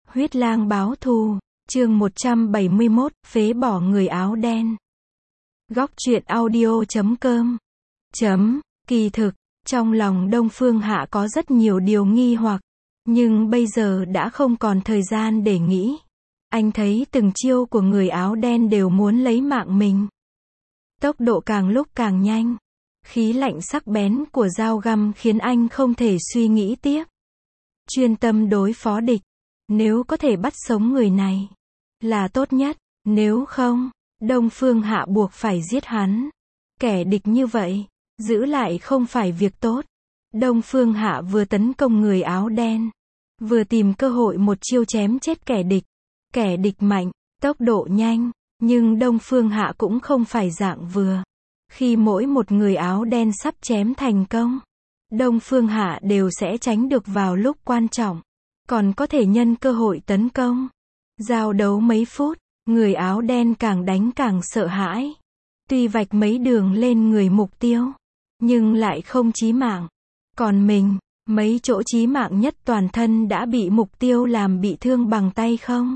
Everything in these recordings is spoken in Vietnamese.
Huyết lang báo thù, chương 171, phế bỏ người áo đen. Góc truyện audio.com. Kỳ thực, trong lòng Đông Phương Hạ có rất nhiều điều nghi hoặc, nhưng bây giờ đã không còn thời gian để nghĩ. Anh thấy từng chiêu của người áo đen đều muốn lấy mạng mình. Tốc độ càng lúc càng nhanh. Khí lạnh sắc bén của dao găm khiến anh không thể suy nghĩ tiếp. Chuyên tâm đối phó địch. Nếu có thể bắt sống người này, là tốt nhất. Nếu không, Đông Phương Hạ buộc phải giết hắn. Kẻ địch như vậy, giữ lại không phải việc tốt. Đông Phương Hạ vừa tấn công người áo đen, vừa tìm cơ hội một chiêu chém chết kẻ địch. Kẻ địch mạnh, tốc độ nhanh, nhưng Đông Phương Hạ cũng không phải dạng vừa. Khi mỗi một người áo đen sắp chém thành công, Đông Phương Hạ đều sẽ tránh được vào lúc quan trọng, còn có thể nhân cơ hội tấn công. Giao đấu mấy phút, người áo đen càng đánh càng sợ hãi. Tuy vạch mấy đường lên người mục tiêu, nhưng lại không chí mạng. Còn mình, mấy chỗ chí mạng nhất toàn thân đã bị mục tiêu làm bị thương bằng tay không.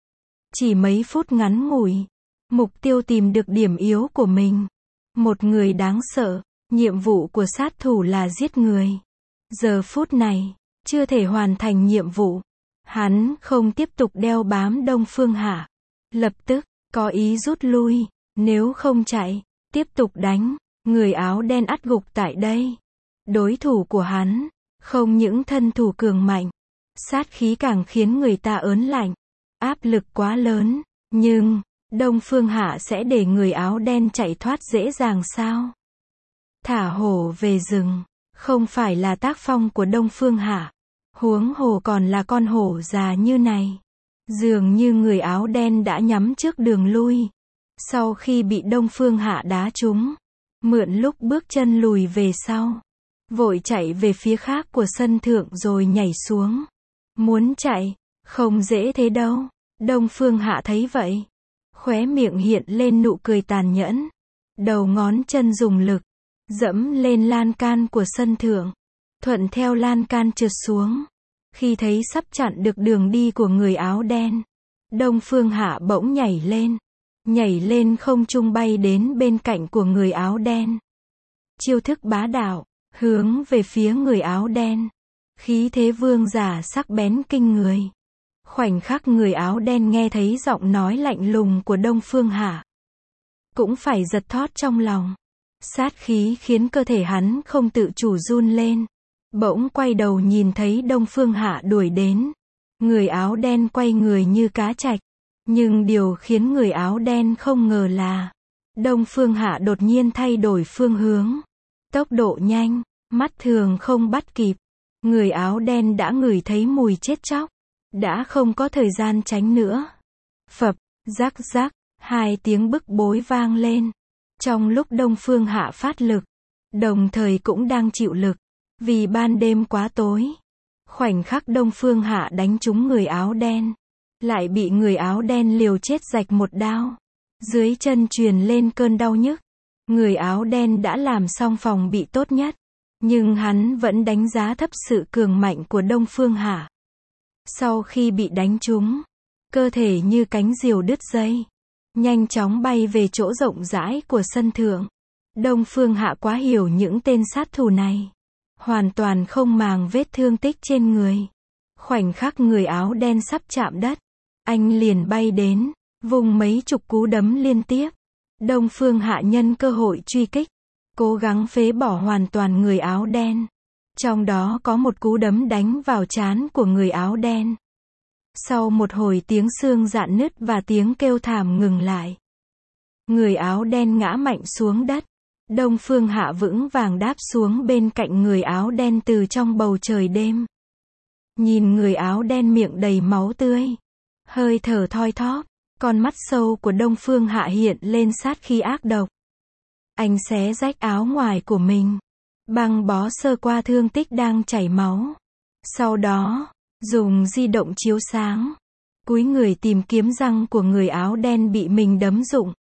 Chỉ mấy phút ngắn ngủi, mục tiêu tìm được điểm yếu của mình. Một người đáng sợ, nhiệm vụ của sát thủ là giết người. Giờ phút này, chưa thể hoàn thành nhiệm vụ. Hắn không tiếp tục đeo bám Đông Phương Hạ. Lập tức, có ý rút lui. Nếu không chạy, tiếp tục đánh, người áo đen ắt gục tại đây. Đối thủ của hắn, không những thân thủ cường mạnh, sát khí càng khiến người ta ớn lạnh. Áp lực quá lớn, nhưng Đông Phương Hạ sẽ để người áo đen chạy thoát dễ dàng sao? Thả hổ về rừng, không phải là tác phong của Đông Phương Hạ. Huống hồ còn là con hổ già như này. Dường như người áo đen đã nhắm trước đường lui. Sau khi bị Đông Phương Hạ đá trúng, mượn lúc bước chân lùi về sau, vội chạy về phía khác của sân thượng rồi nhảy xuống. Muốn chạy, không dễ thế đâu. Đông Phương Hạ thấy vậy, khóe miệng hiện lên nụ cười tàn nhẫn. Đầu ngón chân dùng lực, dẫm lên lan can của sân thượng, thuận theo lan can trượt xuống. Khi thấy sắp chặn được đường đi của người áo đen, Đông Phương Hạ bỗng nhảy lên không trung bay đến bên cạnh của người áo đen. Chiêu thức bá đạo, hướng về phía người áo đen. Khí thế vương giả sắc bén kinh người. Khoảnh khắc người áo đen nghe thấy giọng nói lạnh lùng của Đông Phương Hạ, cũng phải giật thót trong lòng. Sát khí khiến cơ thể hắn không tự chủ run lên. Bỗng quay đầu nhìn thấy Đông Phương Hạ đuổi đến. Người áo đen quay người như cá trạch. Nhưng điều khiến người áo đen không ngờ là Đông Phương Hạ đột nhiên thay đổi phương hướng. Tốc độ nhanh, mắt thường không bắt kịp. Người áo đen đã ngửi thấy mùi chết chóc. Đã không có thời gian tránh nữa. Phập, rắc rắc, hai tiếng bức bối vang lên. Trong lúc Đông Phương Hạ phát lực, đồng thời cũng đang chịu lực. Vì ban đêm quá tối. Khoảnh khắc Đông Phương Hạ đánh trúng người áo đen, lại bị người áo đen liều chết rạch một đao. Dưới chân truyền lên cơn đau nhức. Người áo đen đã làm xong phòng bị tốt nhất, nhưng hắn vẫn đánh giá thấp sự cường mạnh của Đông Phương Hạ. Sau khi bị đánh trúng, cơ thể như cánh diều đứt dây, nhanh chóng bay về chỗ rộng rãi của sân thượng. Đông Phương Hạ quá hiểu những tên sát thủ này, hoàn toàn không màng vết thương tích trên người. Khoảnh khắc người áo đen sắp chạm đất, anh liền bay đến, vùng mấy chục cú đấm liên tiếp. Đông Phương Hạ nhân cơ hội truy kích, cố gắng phế bỏ hoàn toàn người áo đen. Trong đó có một cú đấm đánh vào trán của người áo đen. Sau một hồi tiếng xương rạn nứt và tiếng kêu thảm ngừng lại, người áo đen ngã mạnh xuống đất. Đông Phương Hạ vững vàng đáp xuống bên cạnh người áo đen từ trong bầu trời đêm. Nhìn người áo đen miệng đầy máu tươi, hơi thở thoi thóp, con mắt sâu của Đông Phương Hạ hiện lên sát khí ác độc. Anh xé rách áo ngoài của mình, băng bó sơ qua thương tích đang chảy máu. Sau đó, dùng di động chiếu sáng, cúi người tìm kiếm răng của người áo đen bị mình đấm rụng.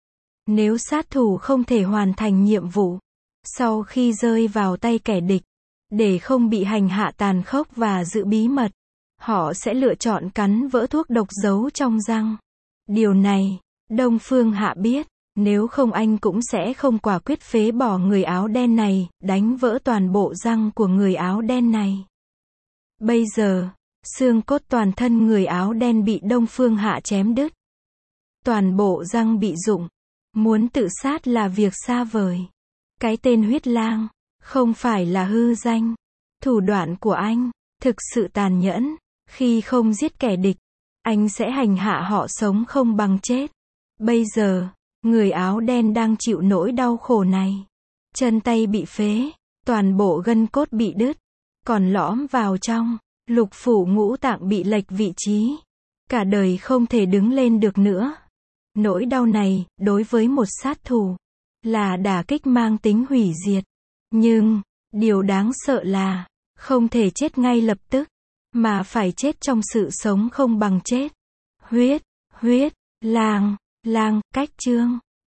Nếu sát thủ không thể hoàn thành nhiệm vụ, sau khi rơi vào tay kẻ địch, để không bị hành hạ tàn khốc và giữ bí mật, họ sẽ lựa chọn cắn vỡ thuốc độc giấu trong răng. Điều này, Đông Phương Hạ biết, nếu không anh cũng sẽ không quả quyết phế bỏ người áo đen này, đánh vỡ toàn bộ răng của người áo đen này. Bây giờ, xương cốt toàn thân người áo đen bị Đông Phương Hạ chém đứt. Toàn bộ răng bị rụng. Muốn tự sát là việc xa vời. Cái tên huyết lang, không phải là hư danh. Thủ đoạn của anh, thực sự tàn nhẫn. Khi không giết kẻ địch, anh sẽ hành hạ họ sống không bằng chết. Bây giờ, người áo đen đang chịu nỗi đau khổ này. Chân tay bị phế, toàn bộ gân cốt bị đứt, còn lõm vào trong, lục phủ ngũ tạng bị lệch vị trí. Cả đời không thể đứng lên được nữa. Nỗi đau này, đối với một sát thủ, là đả kích mang tính hủy diệt. Nhưng, điều đáng sợ là, không thể chết ngay lập tức, mà phải chết trong sự sống không bằng chết. Huyết lang, cách chương.